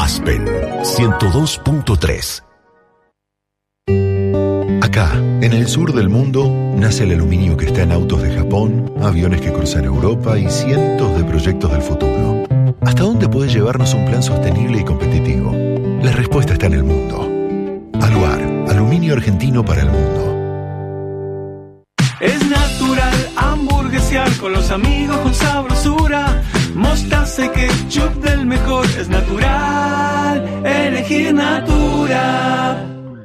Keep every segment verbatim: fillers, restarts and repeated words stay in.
Aspen ciento dos punto tres. Acá, en el sur del mundo, nace el aluminio que está en autos de Japón, aviones que cruzan Europa y cientos de proyectos del futuro. ¿Hasta dónde puede llevarnos un plan sostenible y competitivo? La respuesta está en el mundo. Aluar, aluminio argentino para el mundo. Es natural hamburguesear con los amigos con sabrosura. Mostaza y ketchup del mejor. Es natural elegir Natura.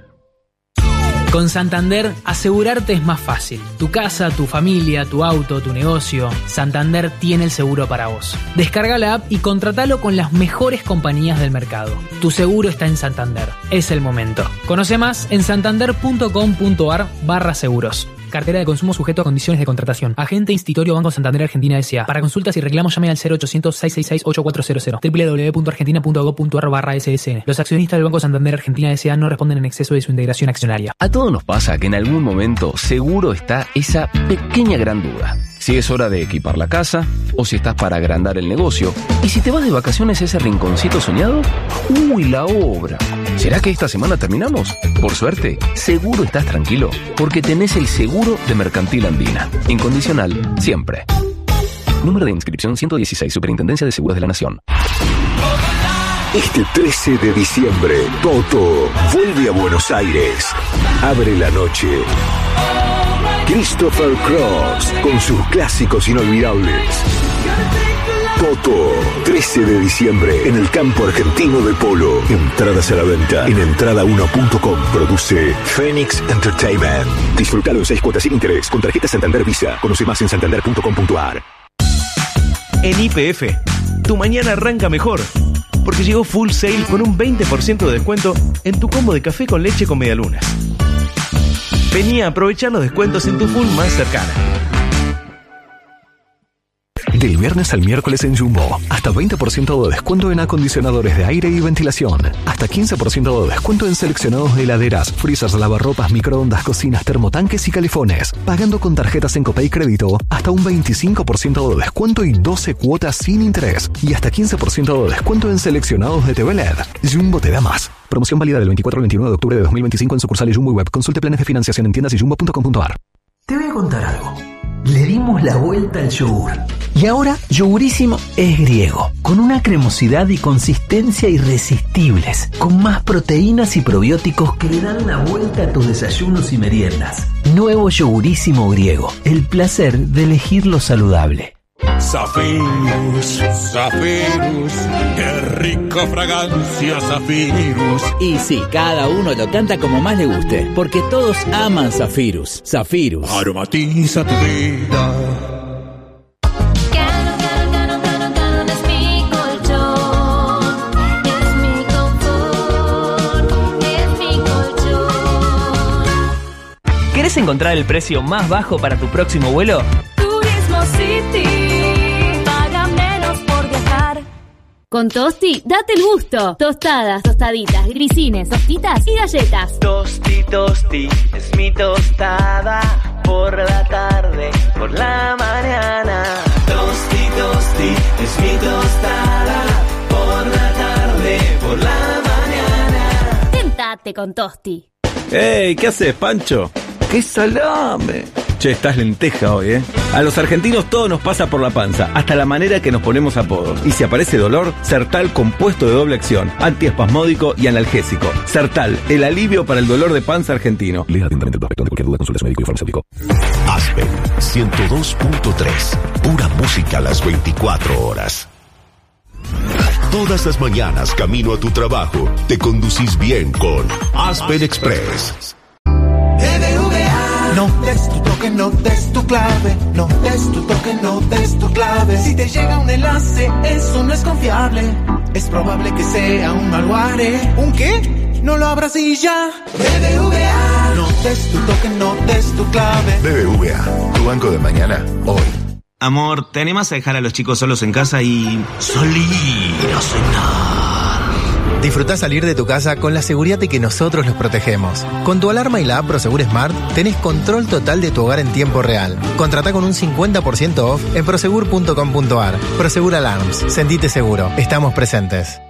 Con Santander, asegurarte es más fácil. Tu casa, tu familia, tu auto, tu negocio. Santander tiene el seguro para vos. Descarga la app y contratalo con las mejores compañías del mercado. Tu seguro está en Santander. Es el momento. Conoce más en santander.com.ar barra seguros. Cartera de consumo sujeto a condiciones de contratación. Agente Institutorio Banco Santander Argentina S A. Para consultas y reclamos llame al cero ochocientos, seiscientos sesenta y seis, ochenta y cuatro cero cero. doble u doble u doble u punto argentina punto gob punto ar barra ese ese ene. Los accionistas del Banco Santander Argentina S A no responden en exceso de su integración accionaria. A todos nos pasa que en algún momento seguro está esa pequeña gran duda. Si es hora de equipar la casa, o si estás para agrandar el negocio, y si te vas de vacaciones a ese rinconcito soñado, ¡uy, la obra! ¿Será que esta semana terminamos? Por suerte, seguro estás tranquilo, porque tenés el seguro de Mercantil Andina. Incondicional, siempre. Número de inscripción ciento dieciséis, Superintendencia de Seguros de la Nación. Este trece de diciembre, Toto vuelve a Buenos Aires. Abre la noche Christopher Cross con sus clásicos inolvidables. Toto, trece de diciembre en el campo argentino de polo. Entradas a la venta en entrada uno punto com. Produce Phoenix Entertainment. Disfrutalo en seis cuotas sin interés con tarjeta Santander Visa. Conoce más en santander punto com punto ar. En Y P F, tu mañana arranca mejor, porque llegó Full Sale con un veinte por ciento de descuento en tu combo de café con leche con medialunas. Vení a aprovechar los descuentos en tu Full más cercana. Del viernes al miércoles en Jumbo, hasta veinte por ciento de descuento en acondicionadores de aire y ventilación. Hasta quince por ciento de descuento en seleccionados de heladeras, freezers, lavarropas, microondas, cocinas, termotanques y califones. Pagando con tarjetas en Copay Crédito, hasta un veinticinco por ciento de descuento y doce cuotas sin interés. Y hasta quince por ciento de descuento en seleccionados de T V L E D. Jumbo te da más. Promoción válida del veinticuatro al veintinueve de octubre de dos mil veinticinco en sucursales Jumbo y Web. Consulte planes de financiación en tiendas y jumbo punto com punto ar. Te voy a contar algo. Le dimos la vuelta al yogur. Y ahora Yogurísimo es griego, con una cremosidad y consistencia irresistibles, con más proteínas y probióticos que le dan la vuelta a tus desayunos y meriendas. Nuevo Yogurísimo griego, el placer de elegir lo saludable. Zafirus, Zafirus, qué rica fragancia Zafirus. Y sí, cada uno lo canta como más le guste, porque todos aman Zafirus. Zafirus aromatiza tu vida. ¿Querés encontrar el precio más bajo para tu próximo vuelo? Turismo City. Paga menos por viajar. Con Tosti, date el gusto. Tostadas, tostaditas, grisines, tostitas y galletas. Tosti, tosti, es mi tostada. Por la tarde, por la mañana. Tosti, tosti, es mi tostada. Por la tarde, por la mañana. Tentate con Tosti. ¡Ey! ¿Qué haces, Pancho? ¡Qué salame! Che, estás lenteja hoy, ¿eh? A los argentinos todo nos pasa por la panza, hasta la manera que nos ponemos apodos. Y si aparece dolor, Sertal compuesto de doble acción, antiespasmódico y analgésico. Sertal, el alivio para el dolor de panza argentino. Lea atentamente el prospecto. De cualquier duda, consulte a su médico y farmacéutico. Aspen ciento dos punto tres. Pura música a las veinticuatro horas. Todas las mañanas camino a tu trabajo, te conducís bien con Aspen Express. B B V A. No des tu toque, no des tu clave. No des tu toque, no des tu clave. Si te llega un enlace, eso no es confiable. Es probable que sea un malware. ¿Un qué? No lo abras y ya. B B V A. No des tu toque, no des tu clave. B B V A, tu banco de mañana, hoy. Amor, ¿te animas a dejar a los chicos solos en casa y salir a cenar? Disfrutá salir de tu casa con la seguridad de que nosotros los protegemos. Con tu alarma y la app Prosegur Smart tenés control total de tu hogar en tiempo real. Contratá con un cincuenta por ciento off en prosegur punto com punto ar. Prosegur Alarms. Sentite seguro. Estamos presentes.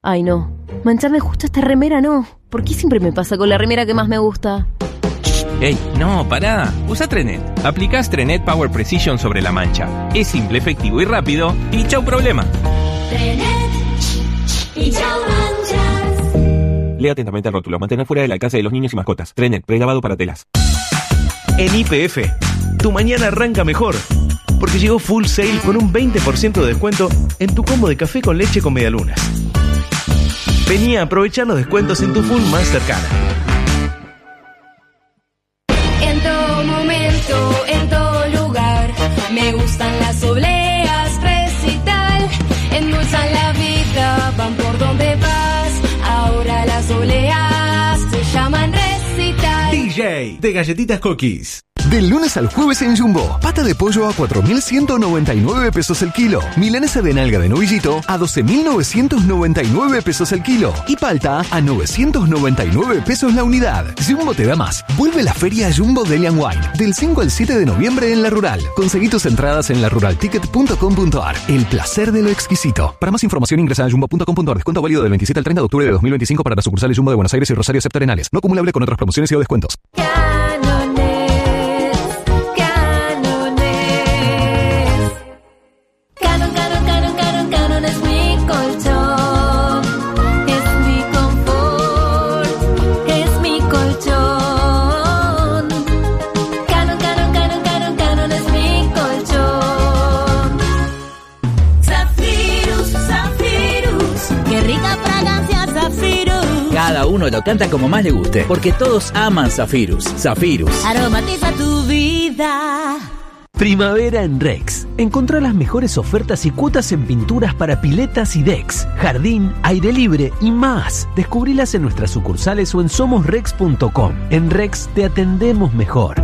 Ay, no. Mancharme justo esta remera, no. ¿Por qué siempre me pasa con la remera que más me gusta? ¡Ey, no, pará! Usa Trenet. Aplicás Trenet Power Precision sobre la mancha. Es simple, efectivo y rápido. Y chau problema. Trenet y chau manchas. Lea atentamente el rótulo. Mantener fuera del alcance de los niños y mascotas. Trenet, prelavado para telas. En Y P F, tu mañana arranca mejor. Porque llegó Full Sale con un veinte por ciento de descuento en tu combo de café con leche con medialunas. Vení a aprovechar los descuentos en tu Full más cercana. En todo momento, en todo lugar, me gustan las obleas, Recital. Endulzan la vida, van por donde vas. Ahora las obleas se llaman Recital. D J de Galletitas Cookies. Del lunes al jueves en Jumbo, pata de pollo a cuatro mil ciento noventa y nueve pesos el kilo, milanesa de nalga de novillito a doce mil novecientos noventa y nueve pesos el kilo y palta a novecientos noventa y nueve pesos la unidad. Jumbo te da más. Vuelve la feria Jumbo Delian Wine del cinco al siete de noviembre en La Rural. Conseguí tus entradas en la rural ticket punto com punto a r. El placer de lo exquisito. Para más información ingresa a jumbo punto com punto a r. Descuento válido del veintisiete al treinta de octubre de dos mil veinticinco para las sucursales Jumbo de Buenos Aires y Rosario Septentrionales. No acumulable con otras promociones y o descuentos. Cada uno lo canta como más le guste, porque todos aman Zafirus. Zafirus. Aromatiza tu vida. Primavera en Rex. Encontrá las mejores ofertas y cuotas en pinturas para piletas y decks, jardín, aire libre y más. Descubrilas en nuestras sucursales o en somos rex punto com. En Rex te atendemos mejor.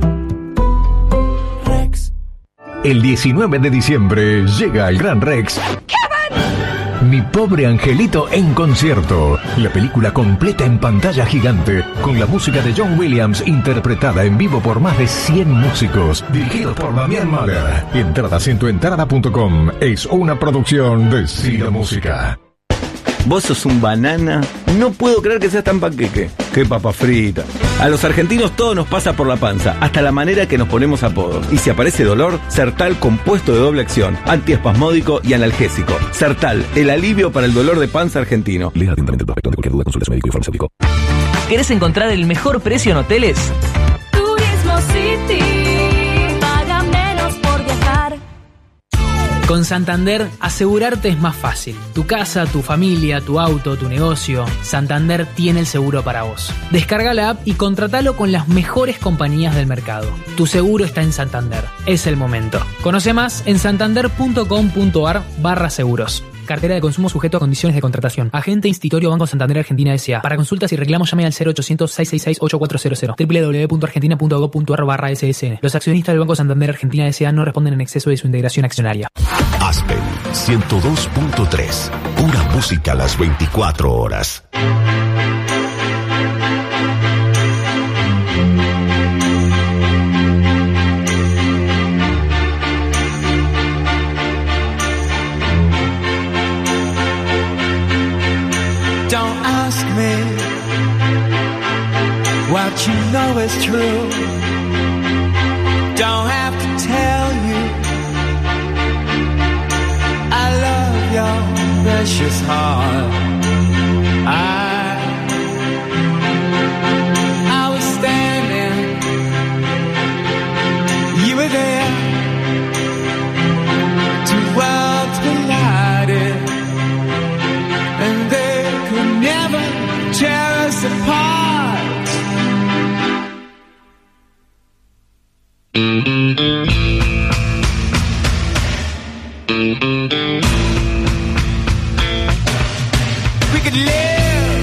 Rex. El diecinueve de diciembre llega el Gran Rex. Mi pobre angelito en concierto. La película completa en pantalla gigante, con la música de John Williams interpretada en vivo por más de cien músicos, dirigidos por Damián Mahler. Entradas en tu entrada punto com. Es una producción de Cine Música. Vos sos un banana. No puedo creer que seas tan panqueque. Qué papa frita. A los argentinos todo nos pasa por la panza, hasta la manera que nos ponemos apodos. Y si aparece dolor, Sertal compuesto de doble acción, antiespasmódico y analgésico. Sertal, el alivio para el dolor de panza argentino. Lea atentamente el prospecto. Ante cualquier duda, consulte a su médico y farmacéutico. ¿Querés encontrar el mejor precio en hoteles? Turismo City. Paga menos por viajar. Con Santander, asegurarte es más fácil. Tu casa, tu familia, tu auto, tu negocio. Santander tiene el seguro para vos. Descarga la app y contratalo con las mejores compañías del mercado. Tu seguro está en Santander. Es el momento. Conoce más en santander punto com punto a r barra seguros. Cartera de consumo sujeto a condiciones de contratación. Agente Institutorio Banco Santander Argentina S A. Para consultas y reclamos llame al cero ochocientos, seiscientos sesenta y seis, ochenta y cuatro cero cero. doble u doble u doble u punto argentina punto gob punto a r barra S S N. Los accionistas del Banco Santander Argentina S A no responden en exceso de su integración accionaria. Aspen ciento dos punto tres. Pura música a las veinticuatro horas. Don't ask me what you know is true. Don't have to tell you I love your precious heart. I I was standing, you were there. Two worlds collided, and they could never tear us apart. We could live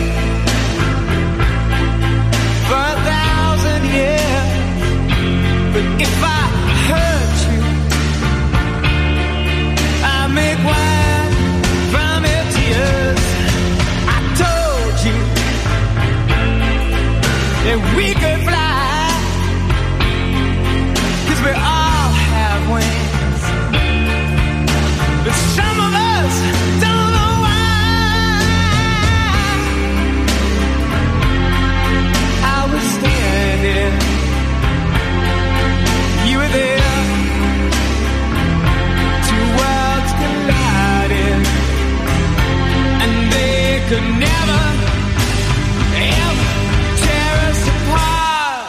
for a thousand years, but if I hurt you, I make wine from your tears. I told you that we could fly, 'cause we all have wings, but some of us don't know why. could never, ever tear us apart.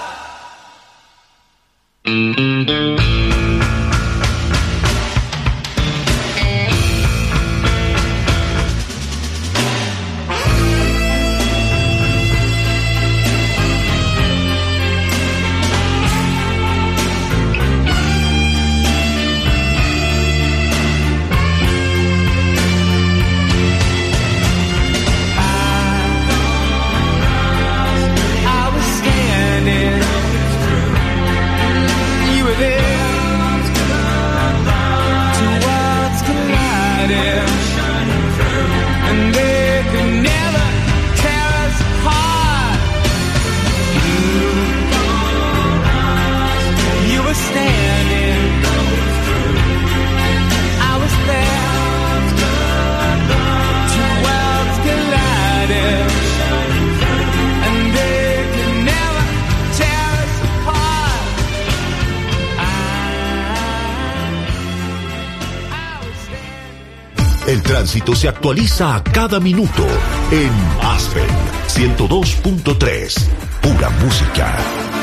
El tránsito se actualiza a cada minuto en Aspen ciento dos punto tres. Pura música.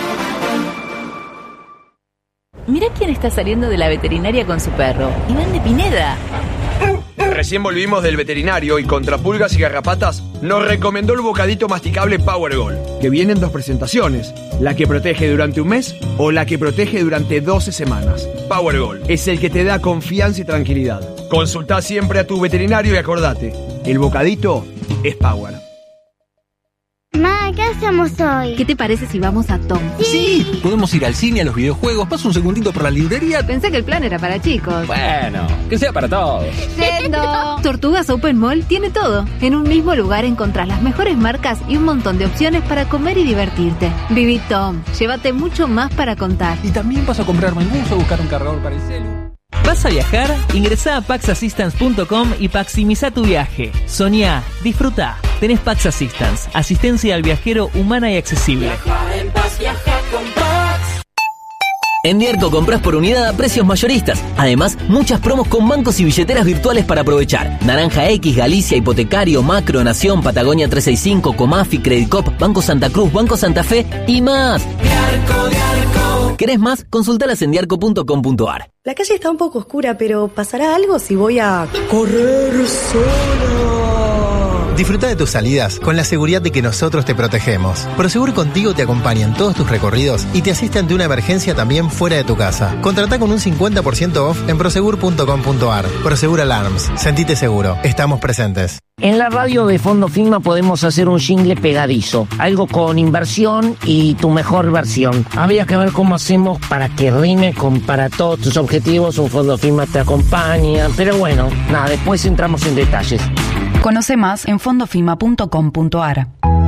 Mirá quién está saliendo de la veterinaria con su perro. Iván de Pineda. Recién volvimos del veterinario y contra pulgas y garrapatas nos recomendó el bocadito masticable Power Gold, que viene en dos presentaciones, la que protege durante un mes o la que protege durante doce semanas. Power Gold es el que te da confianza y tranquilidad. Consultá siempre a tu veterinario y acordate, el bocadito es Power. Ma, ¿qué hacemos hoy? ¿Qué te parece si vamos a Tom? Sí. Podemos ir al cine, a los videojuegos. Paso un segundito por la librería. Pensé que el plan era para chicos. Bueno, que sea para todos. Yendo. Tortugas Open Mall tiene todo. En un mismo lugar encontrás las mejores marcas y un montón de opciones para comer y divertirte. Viví Tom. Llévate mucho más para contar. Y también paso a comprarme el bus o buscar un cargador para el celu. ¿Vas a viajar? Ingresá a pax assistance punto com y maximiza tu viaje. Soñá, disfrutá. Tenés Pax Assistance, asistencia al viajero humana y accesible. Viaja en paz, viaja con Pax. En Dierco compras por unidad a precios mayoristas. Además, muchas promos con bancos y billeteras virtuales para aprovechar. Naranja X, Galicia, Hipotecario, Macro, Nación, Patagonia trescientos sesenta y cinco, Comafi, Credit Cop, Banco Santa Cruz, Banco Santa Fe y más. Diarco, Diarco. ¿Querés más? Consultalas en diarco punto com punto ar. La calle está un poco oscura, pero ¿pasará algo si voy a correr sola? Disfruta de tus salidas con la seguridad de que nosotros te protegemos. Prosegur Contigo te acompaña en todos tus recorridos y te asiste ante una emergencia también fuera de tu casa. Contratá con un cincuenta por ciento off en prosegur punto com punto ar. Prosegur Alarms. Sentite seguro. Estamos presentes. En la radio de Fondo Fima podemos hacer un jingle pegadizo, algo con inversión y tu mejor versión. Habría que ver cómo hacemos para que rime con para todos tus objetivos, un Fondo Fima te acompaña, pero bueno, nada, después entramos en detalles. Conoce más en fondofima punto com punto ar.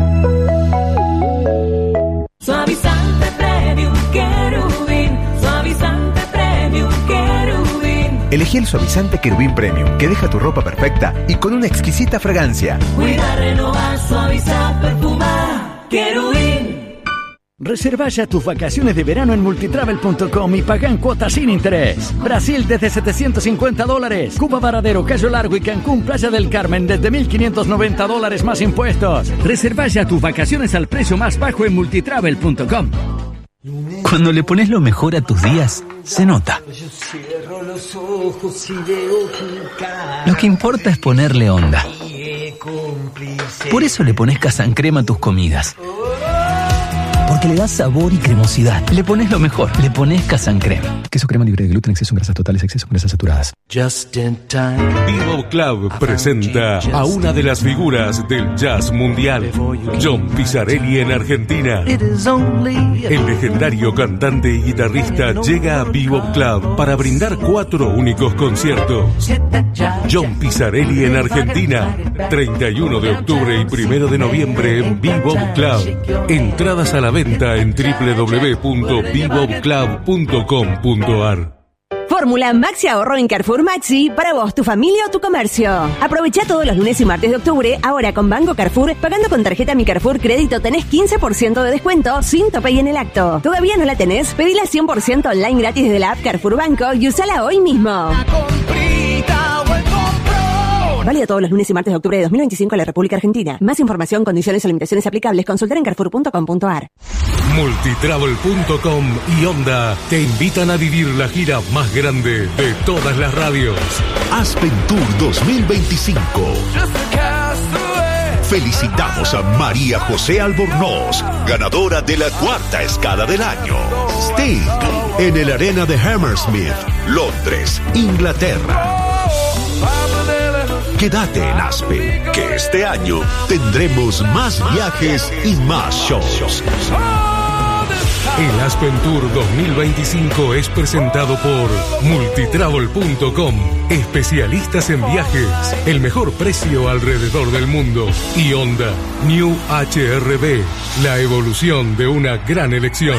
Suavizante Premium Querubín, suavizante Premium Querubín. Elegí el suavizante Querubín Premium, que deja tu ropa perfecta y con una exquisita fragancia. Cuida, renovar, suavizar, perfumar. Querubín. Reserva ya tus vacaciones de verano en multitravel punto com y paga en cuotas sin interés. Brasil desde setecientos cincuenta dólares. Cuba, Varadero, Cayo Largo y Cancún, Playa del Carmen desde mil quinientos noventa dólares más impuestos. Reserva ya tus vacaciones al precio más bajo en multitravel punto com. Cuando le pones lo mejor a tus días, se nota. Lo que importa es ponerle onda. Por eso le pones Casan Crema a tus comidas. Porque le das sabor y cremosidad. Le pones lo mejor. Le pones Casan Crema. Queso crema libre de gluten, exceso en grasas totales, exceso en grasas saturadas. Just in time. Bebop Club presenta a una de las figuras del jazz mundial, John Pizzarelli en Argentina. El legendario cantante y guitarrista llega a Bebop Club para brindar cuatro únicos conciertos. John Pizzarelli en Argentina, treinta y uno de octubre y primero de noviembre en Bebop Club. Entradas a la venta en doble u doble u doble u punto bebop club punto com punto ar. Fórmula Maxi Ahorro en Carrefour Maxi para vos, tu familia o tu comercio. Aprovecha todos los lunes y martes de octubre, ahora con Banco Carrefour, pagando con tarjeta Mi Carrefour Crédito tenés quince por ciento de descuento sin tope y en el acto. ¿Todavía no la tenés? Pedila cien por ciento online gratis desde la app Carrefour Banco y usala hoy mismo. La comprita o el compro, Válido todos los lunes y martes de octubre de dos mil veinticinco en la República Argentina. Más información, condiciones y limitaciones aplicables, consultar en carrefour punto com punto a r. Multitravel punto com y Honda te invitan a vivir la gira más grande de todas las radios. Aspen Tour dos mil veinticinco. Felicitamos a María José Albornoz, ganadora de la cuarta escala del año. Sting, en el Arena de Hammersmith, Londres, Inglaterra. Quédate en Aspen, que este año tendremos más viajes y más shows. El Aspen Tour dos mil veinticinco es presentado por Multitravel punto com, especialistas en viajes, el mejor precio alrededor del mundo, y Honda New H R V, la evolución de una gran elección.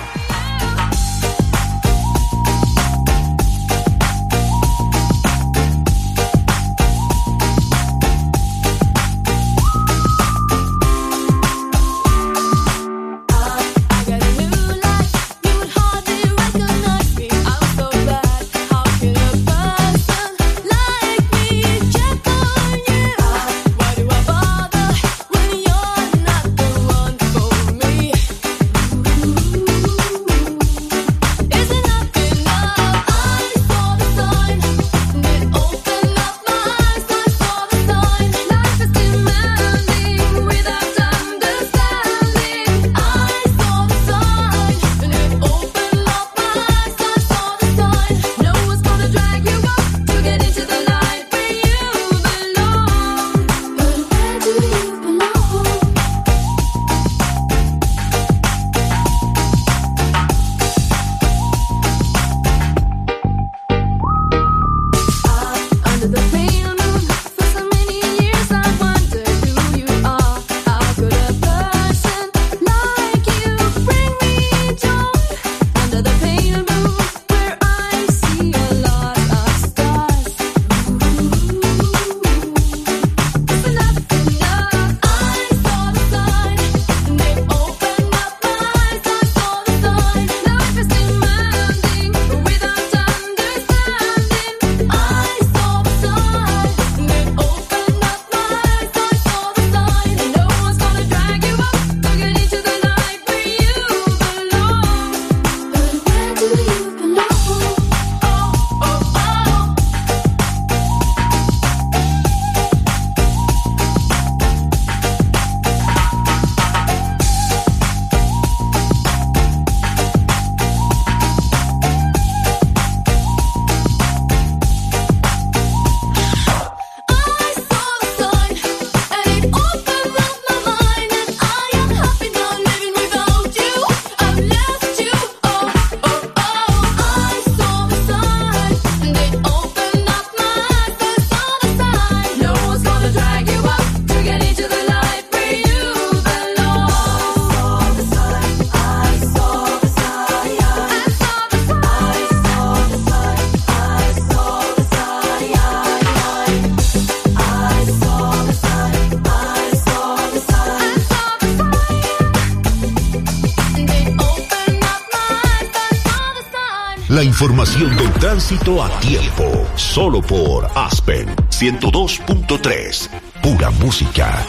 La información del tránsito a tiempo, solo por Aspen ciento dos punto tres, pura música.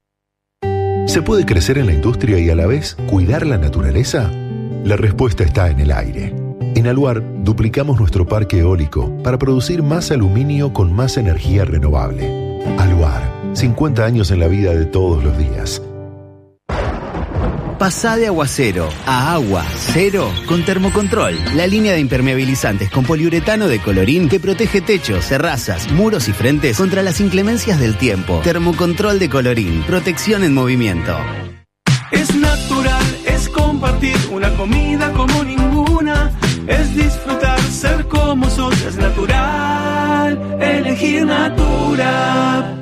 ¿Se puede crecer en la industria y a la vez cuidar la naturaleza? La respuesta está en el aire. En Aluar duplicamos nuestro parque eólico para producir más aluminio con más energía renovable. Aluar, cincuenta años en la vida de todos los días. Pasá de agua cero a agua cero con Termocontrol, la línea de impermeabilizantes con poliuretano de Colorín que protege techos, terrazas, muros y frentes contra las inclemencias del tiempo. Termocontrol de Colorín, protección en movimiento. Es natural, es compartir una comida como ninguna, es disfrutar, ser como sos, es natural, elegir Natura.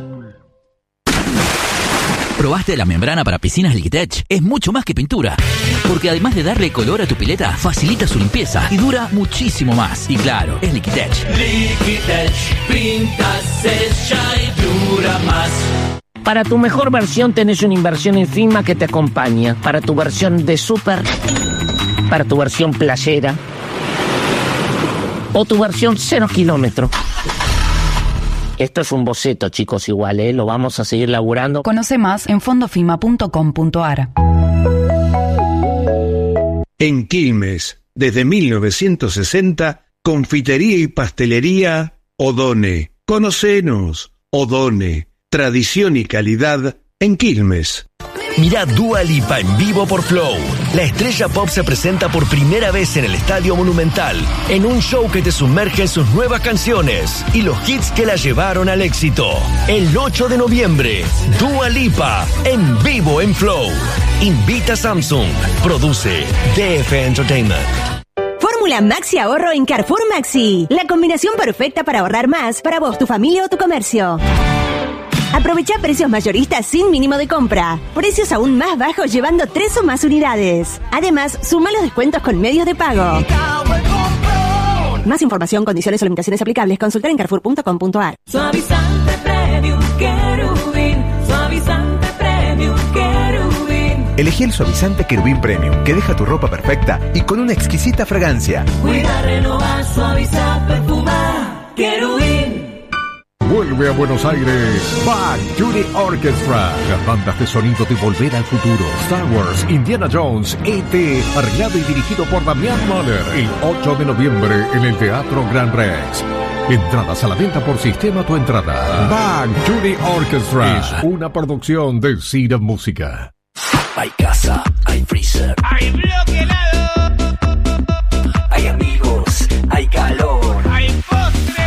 ¿Probaste la membrana para piscinas Liquitech? Es mucho más que pintura, porque además de darle color a tu pileta, facilita su limpieza y dura muchísimo más. Y claro, es Liquitech. Liquitech, pinta, sella y dura más. Para tu mejor versión tenés una inversión encima que te acompaña. Para tu versión de súper, para tu versión playera o tu versión cero kilómetro. Esto es un boceto, chicos, igual, ¿eh? Lo vamos a seguir laburando. Conoce más en fondofima punto com punto ar. En Quilmes, desde mil novecientos sesenta, confitería y pastelería Odone. Conocenos, Odone. Tradición y calidad en Quilmes. Mirá Dua Lipa en vivo por Flow. La estrella pop se presenta por primera vez en el Estadio Monumental, en un show que te sumerge en sus nuevas canciones y los hits que la llevaron al éxito. El ocho de noviembre, Dua Lipa en vivo en Flow. Invita Samsung. Produce D F Entertainment. Fórmula Maxi Ahorro en Carrefour Maxi. La combinación perfecta para ahorrar más para vos, tu familia o tu comercio. Aprovecha precios mayoristas sin mínimo de compra. Precios aún más bajos llevando tres o más unidades. Además, suma los descuentos con medios de pago. Más información, condiciones o limitaciones aplicables, consultar en carrefour punto com punto ar. Suavizante Premium Querubín. Suavizante Premium Querubín. Elegí el suavizante Querubín Premium, que deja tu ropa perfecta y con una exquisita fragancia. Cuida, renovar, suavizar, perfumar. Querubín. Vuelve a Buenos Aires Bang Judy Orchestra. Las bandas de sonido de Volver al Futuro, Star Wars, Indiana Jones, E T, arreglado y dirigido por Damián Mahler. El ocho de noviembre en el Teatro Gran Rex. Entradas a la venta por Sistema Tu Entrada. Bang Judy Orchestra es una producción de Cira Música. Hay casa, hay freezer, Hay bloque helado. hay amigos, hay calor. Hay postre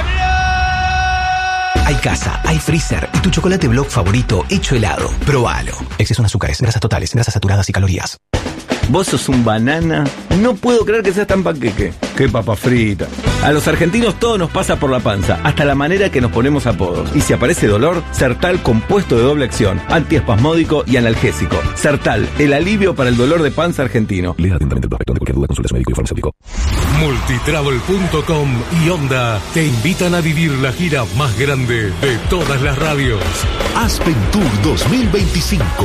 blog. Hay casa, hay freezer y tu chocolate Block favorito hecho helado. Probalo. Exceso en azúcares, grasas totales, grasas saturadas y calorías. ¿Vos sos un banana? No puedo creer que seas tan panqueque. ¡Qué papa frita! A los argentinos todo nos pasa por la panza, hasta la manera que nos ponemos apodos. Y si aparece dolor, Sertal compuesto de doble acción, antiespasmódico y analgésico. Sertal, el alivio para el dolor de panza argentino. Lea atentamente el prospecto. De cualquier duda, consulte a su médico y farmacéutico. Multitravel punto com y Honda te invitan a vivir la gira más grande de todas las radios. Aspen Tour dos mil veinticinco.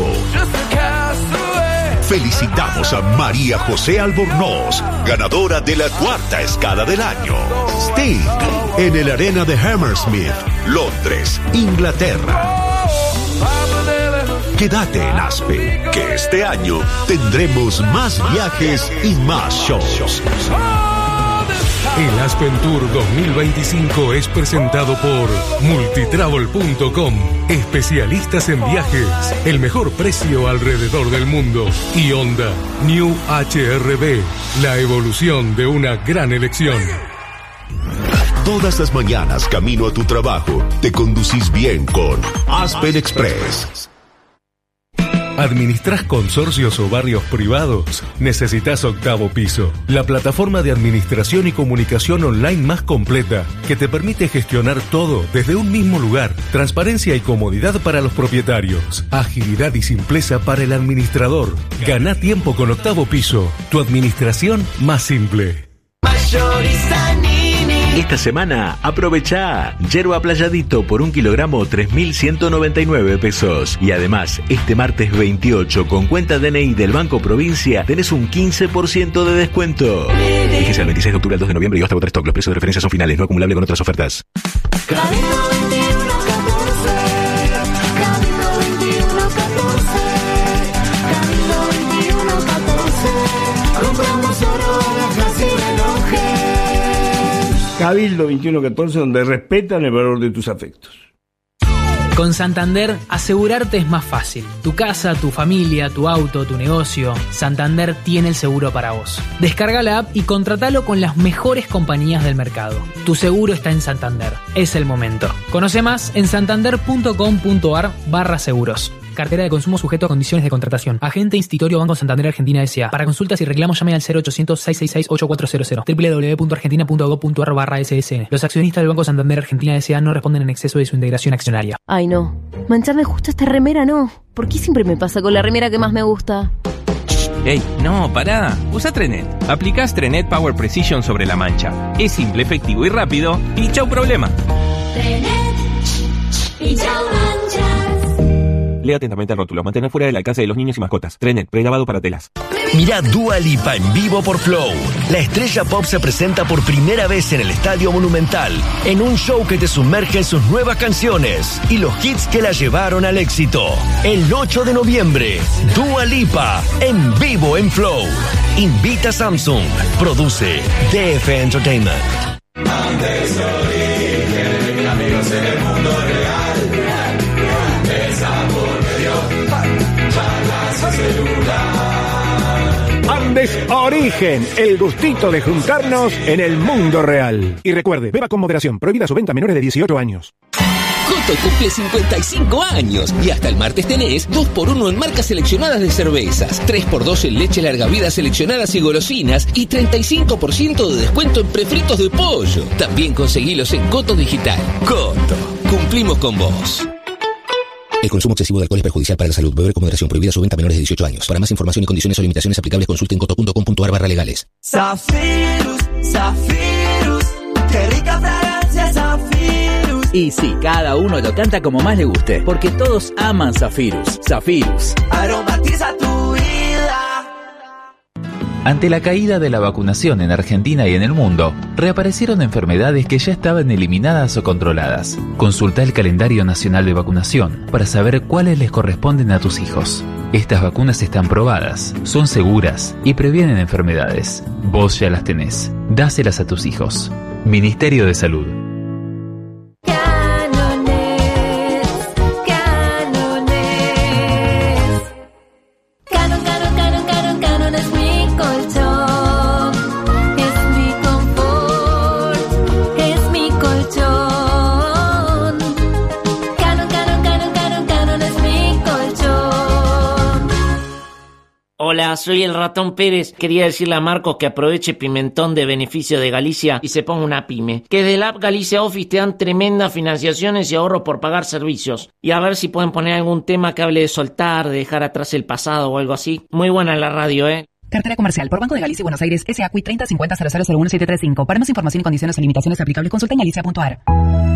Felicitamos a María José Albornoz, ganadora de la cuarta escala del año. Sting, en el Arena de Hammersmith, Londres, Inglaterra. Quédate en Aspen, que este año tendremos más viajes y más shows. El Aspen Tour dos mil veinticinco es presentado por Multitravel punto com, especialistas en viajes, el mejor precio alrededor del mundo, y Honda New H R V, la evolución de una gran elección. Todas las mañanas camino a tu trabajo, te conducís bien con Aspen Express. ¿Administrás consorcios o barrios privados? Necesitas Octavo Piso, la plataforma de administración y comunicación online más completa, que te permite gestionar todo desde un mismo lugar. Transparencia y comodidad para los propietarios. Agilidad y simpleza para el administrador. Gana tiempo con Octavo Piso, tu administración más simple. Esta semana aprovecha yerba playadito por un kilogramo tres mil ciento noventa y nueve pesos. Y además, este martes veintiocho con cuenta D N I del Banco Provincia tenés un quince por ciento de descuento. Fíjese al veintiséis de octubre al dos de noviembre y hasta agotar stock. Los precios de referencia son finales, no acumulable con otras ofertas. Cabildo veintiuno catorce, donde respetan el valor de tus afectos. Con Santander, asegurarte es más fácil. Tu casa, tu familia, tu auto, tu negocio. Santander tiene el seguro para vos. Descarga la app y contratalo con las mejores compañías del mercado. Tu seguro está en Santander. Es el momento. Conoce más en santander punto com punto ar barra seguros. Cartera de consumo sujeto a condiciones de contratación. Agente Institutorio Banco Santander Argentina S A. Para consultas y reclamos llame al cero ochocientos, seiscientos sesenta y seis, ochenta y cuatro cero cero. doble u doble u doble u punto argentina punto gob punto ar barra ese ese ene. Los accionistas del Banco Santander Argentina S A no responden en exceso de su integración accionaria. Ay no, mancharme justo esta remera no. ¿Por qué siempre me pasa con la remera que más me gusta? Ey, no, pará. Usa Trenet. Aplicás Trenet Power Precision sobre la mancha. Es simple, efectivo y rápido. Y chau problema. Trenet y chau manchas. Lea atentamente el rótulo. Mantener fuera del alcance de los niños y mascotas. Trenet, prelavado para telas. Mirá Dua Lipa en vivo por Flow. La estrella pop se presenta por primera vez en el Estadio Monumental, en un show que te sumerge en sus nuevas canciones y los hits que la llevaron al éxito. El ocho de noviembre, Dua Lipa en vivo en Flow. Invita Samsung. Produce D F Entertainment. Antes origen, amigos en el mundo real. Esa por medio, charlas y celular. Andes Origen, el gustito de juntarnos en el mundo real. Y recuerde, beba con moderación, prohibida su venta a menores de dieciocho años. Coto cumple cincuenta y cinco años y hasta el martes tenés dos por uno en marcas seleccionadas de cervezas, tres por dos en leche larga vida seleccionadas y golosinas y treinta y cinco por ciento de descuento en prefritos de pollo. También conseguilos en Coto Digital. Coto, cumplimos con vos. El consumo excesivo de alcohol es perjudicial para la salud. Beber con moderación. Prohibida su venta a menores de dieciocho años. Para más información y condiciones o limitaciones aplicables, consulten coto punto com punto ar barra legales. Zafirus, Zafirus, qué rica fragancia Zafirus. Y sí, cada uno lo canta como más le guste, porque todos aman Zafirus. Zafirus. Aromatiza tu vida. Ante la caída de la vacunación en Argentina y en el mundo, reaparecieron enfermedades que ya estaban eliminadas o controladas. Consulta el calendario nacional de vacunación para saber cuáles les corresponden a tus hijos. Estas vacunas están probadas, son seguras y previenen enfermedades. Vos ya las tenés. Dáselas a tus hijos. Ministerio de Salud. Hola, soy el Ratón Pérez. Quería decirle a Marcos que aproveche Pimentón de beneficio de Galicia y se ponga una pyme. Que de la app Galicia Office te dan tremendas financiaciones y ahorros por pagar servicios. Y a ver si pueden poner algún tema que hable de soltar, de dejar atrás el pasado o algo así. Muy buena la radio, ¿eh? Cartera comercial por Banco de Galicia y Buenos Aires, S A C U I treinta cincuenta cero cero cero uno siete tres cinco. Para más información y condiciones o limitaciones aplicables, consulta en galicia punto ar.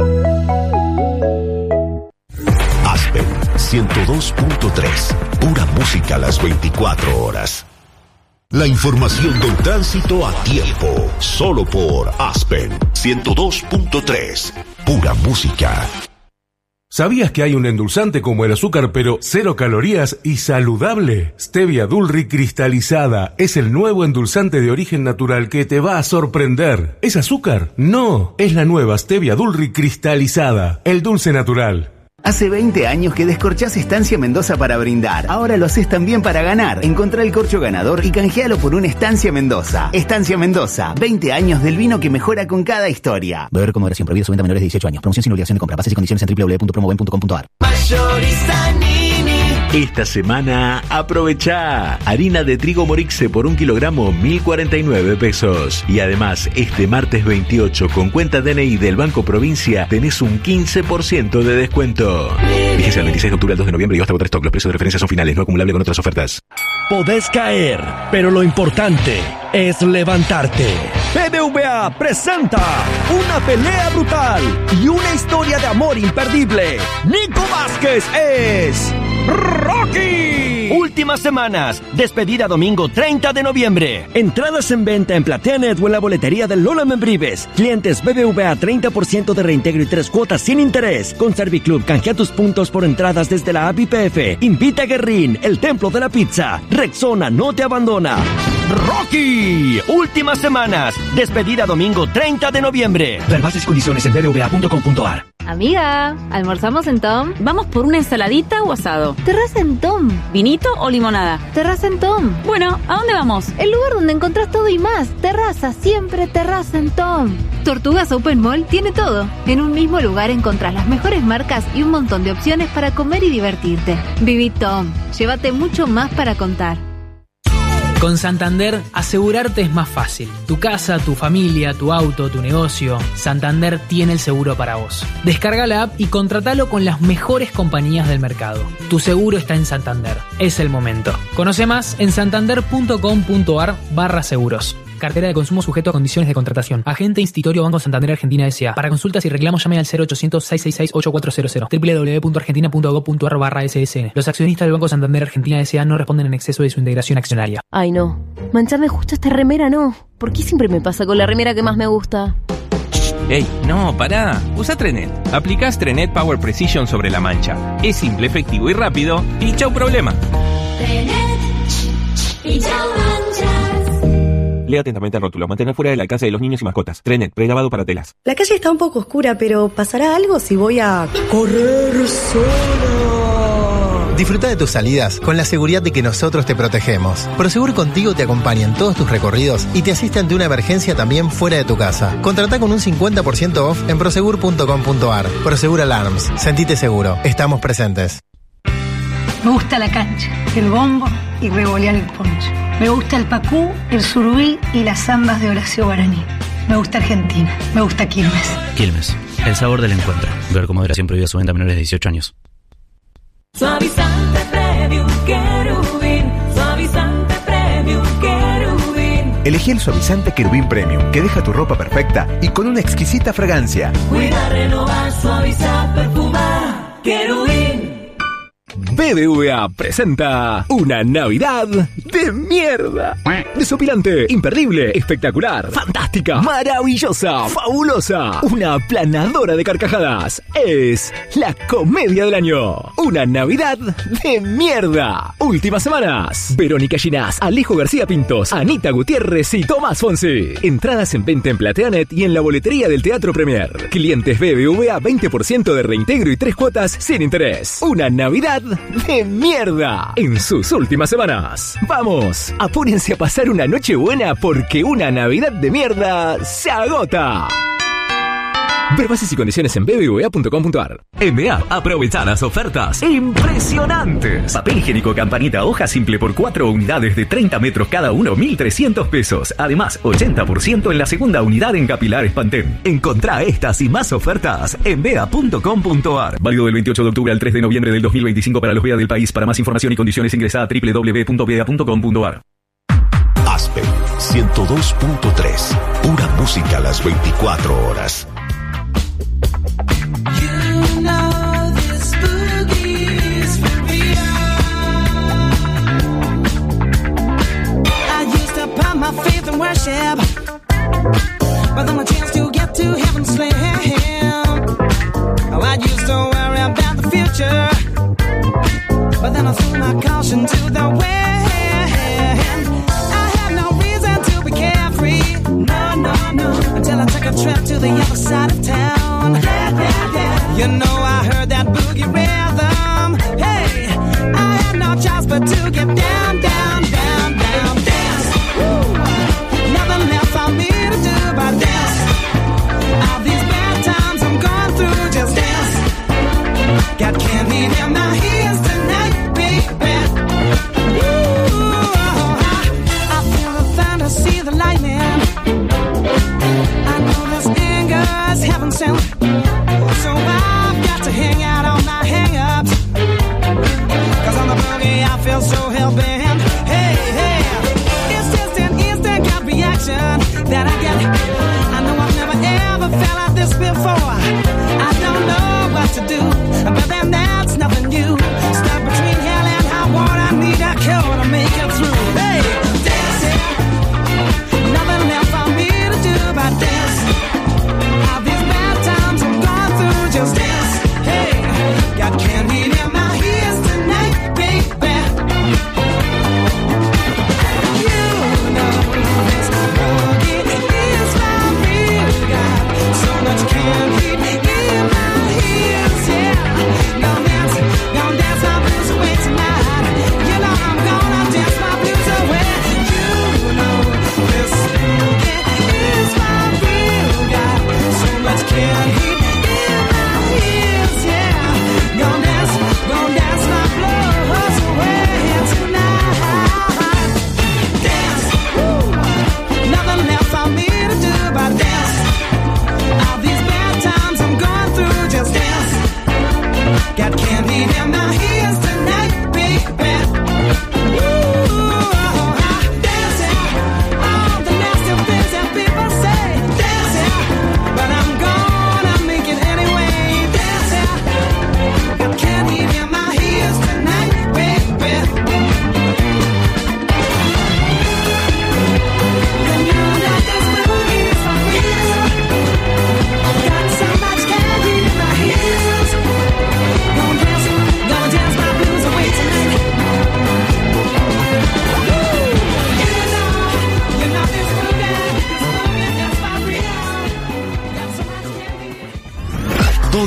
Aspen ciento dos punto tres. Pura música a las veinticuatro horas. La información del tránsito a tiempo. Solo por Aspen ciento dos punto tres. Pura música. ¿Sabías que hay un endulzante como el azúcar, pero cero calorías y saludable? Stevia Dulri cristalizada es el nuevo endulzante de origen natural que te va a sorprender. ¿Es azúcar? No, es la nueva Stevia Dulri cristalizada, el dulce natural. Hace veinte años que descorchás Estancia Mendoza para brindar. Ahora lo haces también para ganar. Encontrá el corcho ganador y canjealo por un Estancia Mendoza. Estancia Mendoza, veinte años del vino que mejora con cada historia. Beber con moderación, prohibida su venta a menores de dieciocho años. Promoción sin obligación de compra. Bases y condiciones en doble u doble u doble u punto promoven punto com punto ar. Esta semana aprovecha harina de trigo Morixe por un kilogramo mil cuarenta y nueve pesos. Y además este martes veintiocho con cuenta D N I del Banco Provincia tenés un quince por ciento de descuento. Vigencia del veintiséis de octubre al dos de noviembre y hasta agotar stock. Los precios de referencia son finales, no acumulable con otras ofertas. Podés caer, pero lo importante es levantarte. B B V A presenta una pelea brutal y una historia de amor imperdible. Nico Vázquez es Rocky. Últimas semanas, despedida domingo treinta de noviembre. Entradas en venta en Plateanet o en la boletería del Lola Membrives. Clientes B B V A treinta por ciento de reintegro y tres cuotas sin interés. Con Serviclub canjea tus puntos por entradas desde la app I P F. Invita a Guerrín, el templo de la pizza. Rexona no te abandona. Rocky. Últimas semanas, despedida domingo treinta de noviembre. Ver bases y condiciones en b b v a punto com punto ar. Amiga, ¿almorzamos en Tom? ¿Vamos por una ensaladita o asado? Terraza en Tom. ¿Vinito o limonada? Terraza en Tom. Bueno, ¿a dónde vamos? El lugar donde encontrás todo y más. Terraza, siempre terraza en Tom. Tortugas Open Mall tiene todo. En un mismo lugar encontrás las mejores marcas y un montón de opciones para comer y divertirte. Viví Tom. Llévate mucho más para contar. Con Santander, asegurarte es más fácil. Tu casa, tu familia, tu auto, tu negocio. Santander tiene el seguro para vos. Descarga la app y contratalo con las mejores compañías del mercado. Tu seguro está en Santander. Es el momento. Conoce más en santander punto com punto ar barra seguros. Cartera de consumo sujeto a condiciones de contratación. Agente Institutorio Banco Santander Argentina S A. Para consultas y reclamos llame al cero ochocientos, seiscientos sesenta y seis, ochenta y cuatro cero cero. doble u doble u doble u punto argentina punto gob punto ar barra ese ese ene. Los accionistas del Banco Santander Argentina S A no responden en exceso de su integración accionaria. Ay, no. Mancharme justo esta remera, no. ¿Por qué siempre me pasa con la remera que más me gusta? Ey, no, pará. Usa Trenet. Aplicás Trenet Power Precision sobre la mancha. Es simple, efectivo y rápido. Y chau problema. Trenet y chau manchas. Lea atentamente el rótulo. Mantener fuera del alcance de los niños y mascotas. Trenet, prelavado para telas. La calle está un poco oscura, pero ¿pasará algo si voy a correr sola? Disfruta de tus salidas con la seguridad de que nosotros te protegemos. Prosegur Contigo te acompaña en todos tus recorridos y te asiste ante una emergencia también fuera de tu casa. Contratá con un cincuenta por ciento off en prosegur punto com punto ar. Prosegur Alarms. Sentite seguro. Estamos presentes. Me gusta la cancha, el bombo y revolear el poncho. Me gusta el pacú, el surubí y las zambas de Horacio Guaraní. Me gusta Argentina. Me gusta Quilmes. Quilmes. El sabor del encuentro. Ver con moderación prohibida su venta a menores de dieciocho años. Suavizante Premium Querubín. Suavizante Premium Querubín. Elegí el suavizante Querubín Premium, que deja tu ropa perfecta y con una exquisita fragancia. Cuida, renovar, suavizar, perfumar. Querubín. B B V A presenta una Navidad de mierda. Desopilante, imperdible, espectacular, fantástica, maravillosa, fabulosa, una aplanadora de carcajadas. Es la comedia del año. Una Navidad de mierda. Últimas semanas. Verónica Ginás, Alejo García Pintos, Anita Gutiérrez y Tomás Fonsi. Entradas en venta en Plateanet y en la boletería del Teatro Premier. Clientes B B V A veinte por ciento de reintegro y tres cuotas sin interés. Una Navidad de mierda en sus últimas semanas. Vamos, apúrense a pasar una noche buena porque una Navidad de mierda se agota. Ver bases y condiciones en b b v a punto com punto ar. En B A, aprovecha las ofertas impresionantes. Papel higiénico Campanita hoja simple por cuatro unidades de treinta metros cada uno, mil trescientos pesos. Además, ochenta por ciento en la segunda unidad en capilares Pantene. Encontrá estas y más ofertas en b a punto com punto ar. Válido del veintiocho de octubre al tres de noviembre del dos mil veinticinco para los B A del país. Para más información y condiciones ingresá a doble u doble u doble u punto b a punto com punto ar. Aspen ciento dos punto tres. Pura música a las veinticuatro horas. You know this boogie's for real. I used to put my faith in worship, but then my chance to get to heaven slim. Oh, I used to worry about the future, but then I threw my caution to the wind. I had no reason to be carefree, no, no, no, until I took a trip to the other side of town. Yeah, yeah, yeah. You know I heard that boogie rhythm. Hey, I had no choice but to get down, down, down, down, dance. Woo. Nothing left for me to do but dance. All these bad times I'm going through, just dance. Got candy in my ears tonight, baby. Ooh, I, I feel the thunder, see the lightning. I know this anger's heaven sent. So I've got to hang out on my hang-ups. Cause on the boogie I feel so hell-bent. Hey, hey, it's just an instant gut reaction that I get. I know I've never ever felt like this before. I don't know what to do, but then that's nothing new. Stuck between hell and high water, I need a cure to make it through. Hey, dance it. Nothing left for me to do but dance. All these bad times I'm going through, just dance. Hey, got candy in my ears tonight, baby.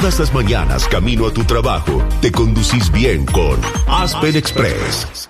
Todas las mañanas, camino a tu trabajo, te conducís bien con Aspen Express.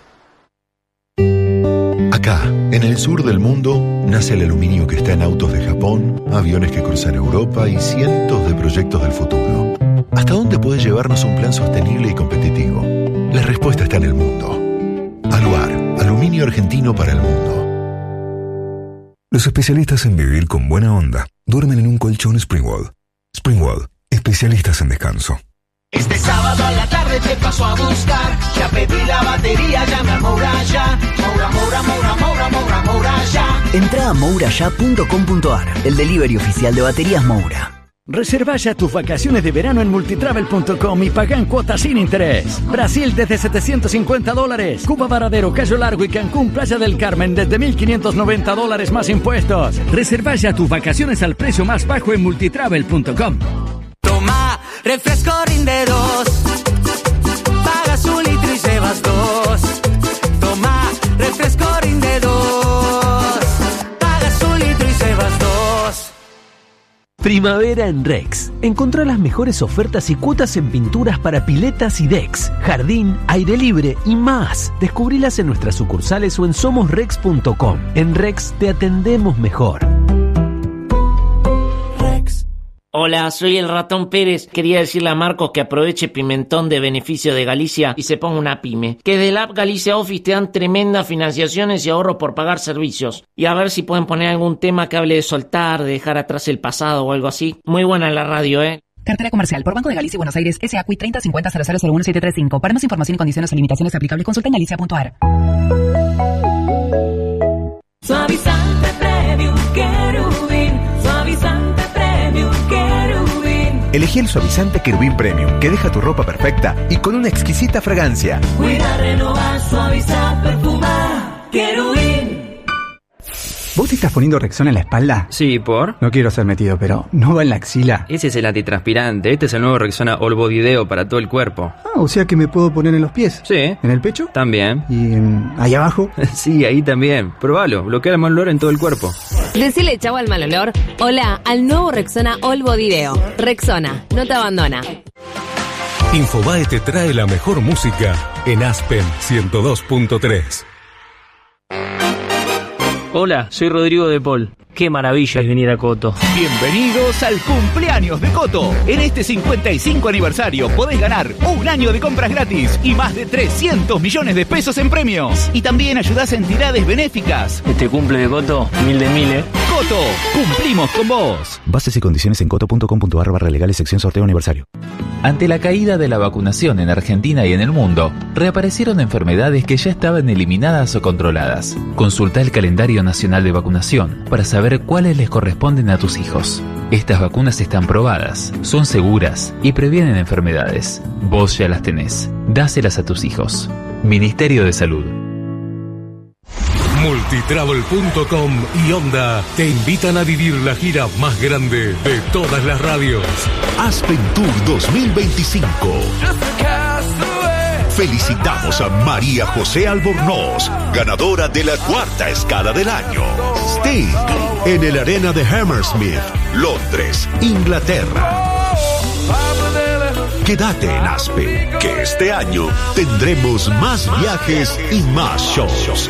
Acá, en el sur del mundo, nace el aluminio que está en autos de Japón, aviones que cruzan Europa y cientos de proyectos del futuro. ¿Hasta dónde puede llevarnos un plan sostenible y competitivo? La respuesta está en el mundo. Aluar, aluminio argentino para el mundo. Los especialistas en vivir con buena onda duermen en un colchón Springwall. Springwall, especialistas en descanso. Este sábado a la tarde te paso a buscar. Ya pedí la batería, llama a Moura ya. Moura, Moura, Moura, Moura, Moura, Moura ya. Entra a moura ya punto com punto a r, el delivery oficial de baterías Moura. Reserva ya tus vacaciones de verano en multitravel punto com y paga en cuotas sin interés. Brasil desde setecientos cincuenta dólares. Cuba, Varadero, Cayo Largo y Cancún, Playa del Carmen desde mil quinientos noventa dólares más impuestos. Reserva ya tus vacaciones al precio más bajo en multitravel punto com. Toma, refresco rinde dos. Pagas un litro y llevas dos. Toma, refresco rinde dos. Pagas un litro y llevas dos. Primavera en Rex. Encontrá las mejores ofertas y cuotas en pinturas para piletas y decks, jardín, aire libre y más. Descubrilas en nuestras sucursales o en somos rex punto com. En Rex te atendemos mejor. Hola, soy el Ratón Pérez. Quería decirle a Marcos que aproveche Pimentón de beneficio de Galicia y se ponga una pyme. Que de la app Galicia Office te dan tremendas financiaciones y ahorros por pagar servicios. Y a ver si pueden poner algún tema que hable de soltar, de dejar atrás el pasado o algo así. Muy buena la radio, ¿eh? Cartera comercial por Banco de Galicia y Buenos Aires, S A C U I treinta cincuenta cero cero cero uno siete tres cinco. Para más información y condiciones o limitaciones aplicables, consulta en galicia punto a r. Suavizante Premium Querubín. Suavizante Premium Querubín. Elegí el suavizante Querubín Premium, que deja tu ropa perfecta y con una exquisita fragancia. Cuida, renovar, suavizar, perfumar. Querubín. ¿Vos te estás poniendo Rexona en la espalda? Sí, ¿por? No quiero ser metido, pero ¿no va en la axila? Ese es el antitranspirante. Este es el nuevo Rexona All Body Deo para todo el cuerpo. Ah, o sea que me puedo poner en los pies. Sí. ¿En el pecho? También. ¿Y en... ahí abajo? Sí, ahí también. Probalo. Bloquea el mal olor en todo el cuerpo. Decile chau al mal olor. Hola al nuevo Rexona All Body Deo. Rexona, no te abandona. Infobae te trae la mejor música en Aspen ciento dos punto tres. Hola, soy Rodrigo de Paul. Qué maravilla es venir a Coto. Bienvenidos al cumpleaños de Coto. En este cincuenta y cinco aniversario podés ganar un año de compras gratis y más de trescientos millones de pesos en premios. Y también ayudás a entidades benéficas. Este cumple de Coto, mil de mil, ¿eh? Coto, cumplimos con vos. Bases y condiciones en coto punto com punto a r barra legales sección sorteo aniversario. Ante la caída de la vacunación en Argentina y en el mundo, reaparecieron enfermedades que ya estaban eliminadas o controladas. Consulta el calendario nacional de vacunación para saber cuáles les corresponden a tus hijos. Estas vacunas están probadas, son seguras y previenen enfermedades. Vos ya las tenés. Dáselas a tus hijos. Ministerio de Salud. multitravel punto com y Onda te invitan a vivir la gira más grande de todas las radios. Aspen Tour dos mil veinticinco. Felicitamos a María José Albornoz, ganadora de la cuarta escala del año. Sting, en el Arena de Hammersmith, Londres, Inglaterra. Quédate en Aspen, que este año tendremos más viajes y más shows.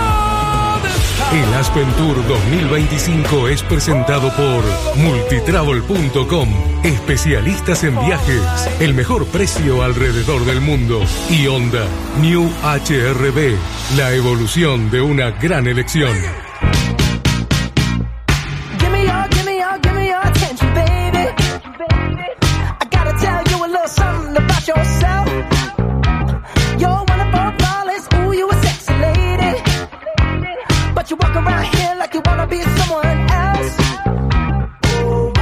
El Aspen Tour dos mil veinticinco es presentado por multitravel punto com, especialistas en viajes, el mejor precio alrededor del mundo, y Honda New H R V, la evolución de una gran elección. You walk around here like you wanna be someone else. Ooh,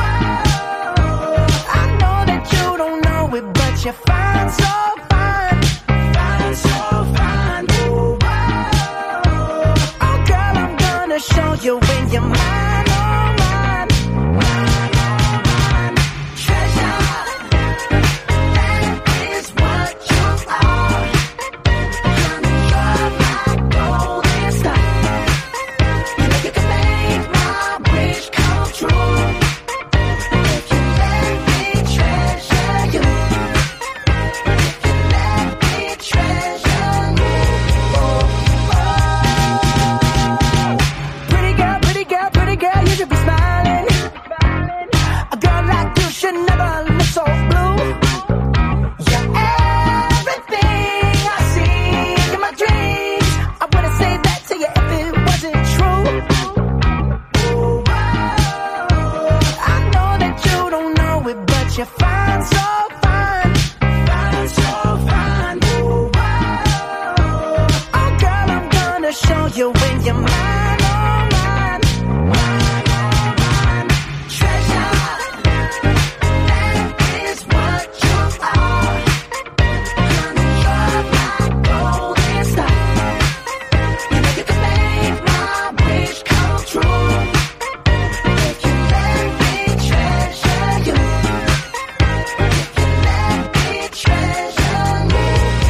I know that you don't know it, but you're fine, so fine, fine, so fine. Ooh, oh girl, I'm gonna show you when you're mine, oh mine, mine, oh mine. Treasure, that is what you are. You're my golden star. True. If you let me treasure wanna show you when you're mine, oh mine, mine, oh mine. Treasure, that is what you are. Honey, you're my golden star. You know you can make my wish come true. If you let me treasure you. If you let me treasure you.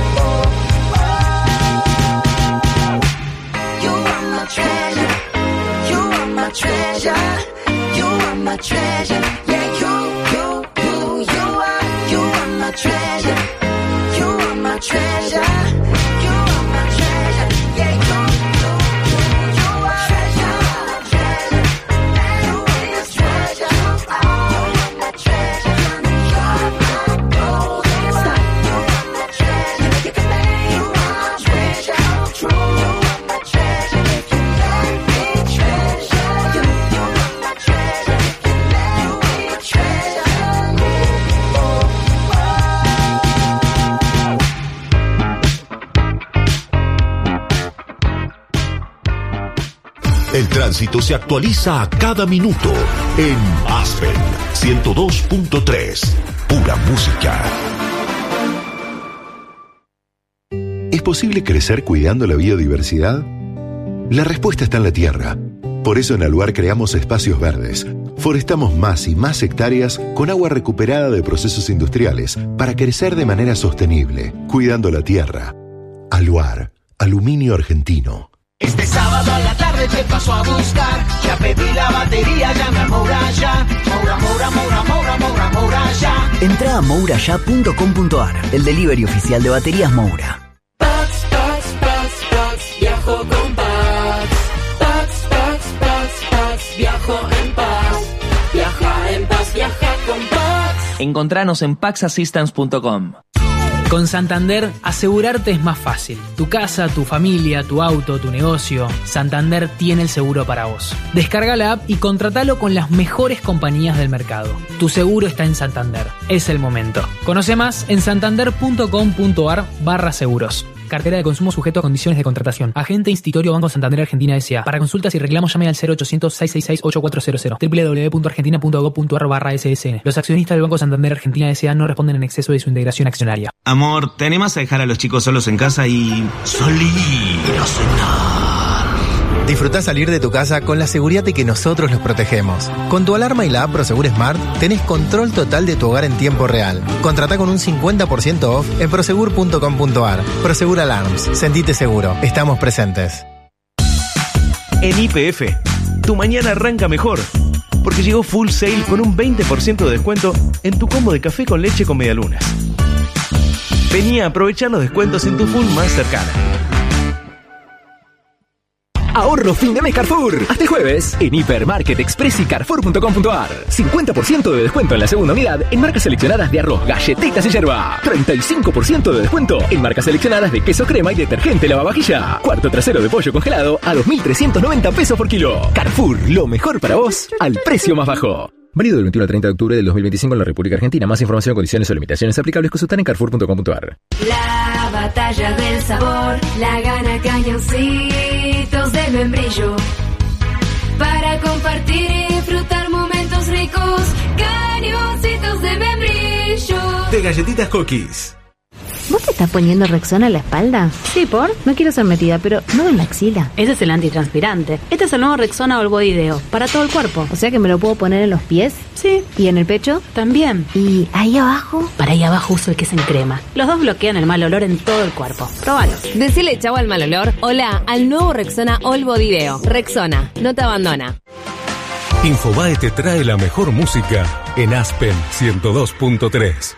You are my treasure. You are my treasure. You are my treasure. Yeah, you, you, you, you are. You are my treasure. You are my treasure. You are my treasure. Yeah, you, you, you, you are. Treasure, treasure. You are my treasure. You are my treasure. You're my golden star. You are my treasure. You can make my treasure come true. You are my treasure. If you let me treasure you. You are my treasure. If you let me treasure you. El tránsito se actualiza a cada minuto en Aspen ciento dos punto tres. Pura música. ¿Es posible crecer cuidando la biodiversidad? La respuesta está en la tierra. Por eso en Aluar creamos espacios verdes. Forestamos más y más hectáreas con agua recuperada de procesos industriales para crecer de manera sostenible, cuidando la tierra. Aluar, aluminio argentino. Este sábado a la tarde te paso a buscar. Ya pedí la batería, llame a Moura ya. Moura, Moura, Moura, Moura, Moura, Moura ya. Entra a moura ya punto com punto ar, el delivery oficial de baterías Moura. Pax, Pax, Pax, Pax, viajo con Pax. Pax, Pax, Pax, Pax, viajo en paz. Viaja en paz, viaja con Pax. Encontranos en pax assistance punto com. Con Santander, asegurarte es más fácil. Tu casa, tu familia, tu auto, tu negocio. Santander tiene el seguro para vos. Descarga la app y contratalo con las mejores compañías del mercado. Tu seguro está en Santander. Es el momento. Conoce más en santander punto com punto ar barra seguros. Cartera de consumo sujeto a condiciones de contratación. Agente Institutorio Banco Santander Argentina S A. Para consultas y reclamos llame al cero ochocientos, seiscientos sesenta y seis, ochenta y cuatro cero cero. doble u doble u doble u punto argentina punto gob punto ar barra ese ese ene. Los accionistas del Banco Santander Argentina S A no responden en exceso de su integración accionaria. Amor, ¿te animas a dejar a los chicos solos en casa y salir a cenar? Disfrutá salir de tu casa con la seguridad de que nosotros los protegemos. Con tu alarma y la app Prosegur Smart tenés control total de tu hogar en tiempo real. Contratá con un cincuenta por ciento off en prosegur punto com punto ar. Prosegur Alarms. Sentite seguro. Estamos presentes. En Y P F, tu mañana arranca mejor. Porque llegó Full Sale con un veinte por ciento de descuento en tu combo de café con leche con medialunas. Vení a aprovechar los descuentos en tu Full más cercana. Ahorro fin de mes Carrefour. Hasta el jueves en Hipermarket Express y carrefour punto com punto ar. cincuenta por ciento de descuento en la segunda unidad en marcas seleccionadas de arroz, galletitas y yerba. treinta y cinco por ciento de descuento en marcas seleccionadas de queso crema y detergente lavavajilla. Cuarto trasero de pollo congelado a dos mil trescientos noventa pesos por kilo. Carrefour, lo mejor para vos al precio más bajo. Válido del veintiuno al treinta de octubre del dos mil veinticinco en la República Argentina. Más información, condiciones o limitaciones aplicables consultar en carrefour punto com punto ar. La batalla del sabor la gana Cañoncitos de Membrillo. Para compartir y disfrutar momentos ricos, Cañoncitos de Membrillo. De galletitas cookies. ¿Vos te estás poniendo Rexona en la espalda? Sí, ¿por? No quiero ser metida, pero no en la axila. Ese es el antitranspirante. Este es el nuevo Rexona All Body Deo, para todo el cuerpo. O sea que me lo puedo poner en los pies. Sí. ¿Y en el pecho? También. ¿Y ahí abajo? Para ahí abajo uso el que es en crema. Los dos bloquean el mal olor en todo el cuerpo. Próbalo. Decile chau al mal olor. Hola al nuevo Rexona All Body Deo. Rexona, no te abandona. Infobae te trae la mejor música en Aspen ciento dos punto tres.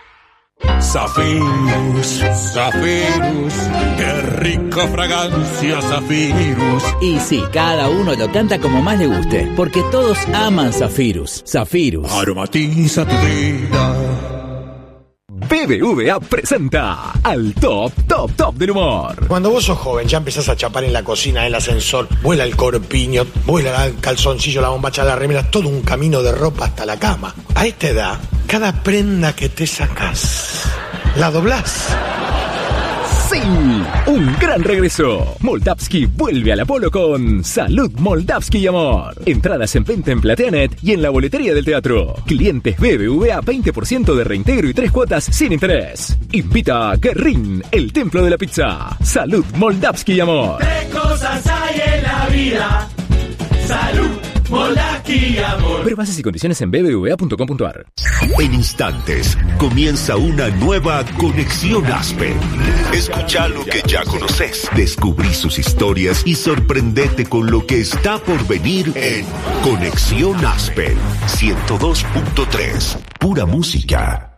Zafirus, Zafirus, qué rica fragancia Zafirus. Y sí, cada uno lo canta como más le guste, porque todos aman Zafirus. Zafirus aromatiza tu vida. B B V A presenta al top, top, top del humor. Cuando vos sos joven ya empezás a chapar en la cocina, en el ascensor, vuela el corpiño, vuela el calzoncillo, la bombacha, la remera, todo un camino de ropa hasta la cama. A esta edad, cada prenda que te sacás, la doblás. ¡Sí! Un gran regreso. Moldavsky vuelve al Apolo con Salud Moldavsky y Amor. Entradas en venta en Plateanet y en la boletería del teatro. Clientes B B V A veinte por ciento de reintegro y tres cuotas sin interés. Invita a Guerrín, el templo de la pizza. Salud Moldavsky y Amor. Tres cosas hay en la vida. Salud, Moldavsky y amor. Ver bases y condiciones en b b v a punto com punto a r. En instantes comienza una nueva Conexión Aspen. Escucha lo que ya conoces, descubrí sus historias y sorprendete con lo que está por venir en Conexión Aspen ciento dos punto tres. Pura música.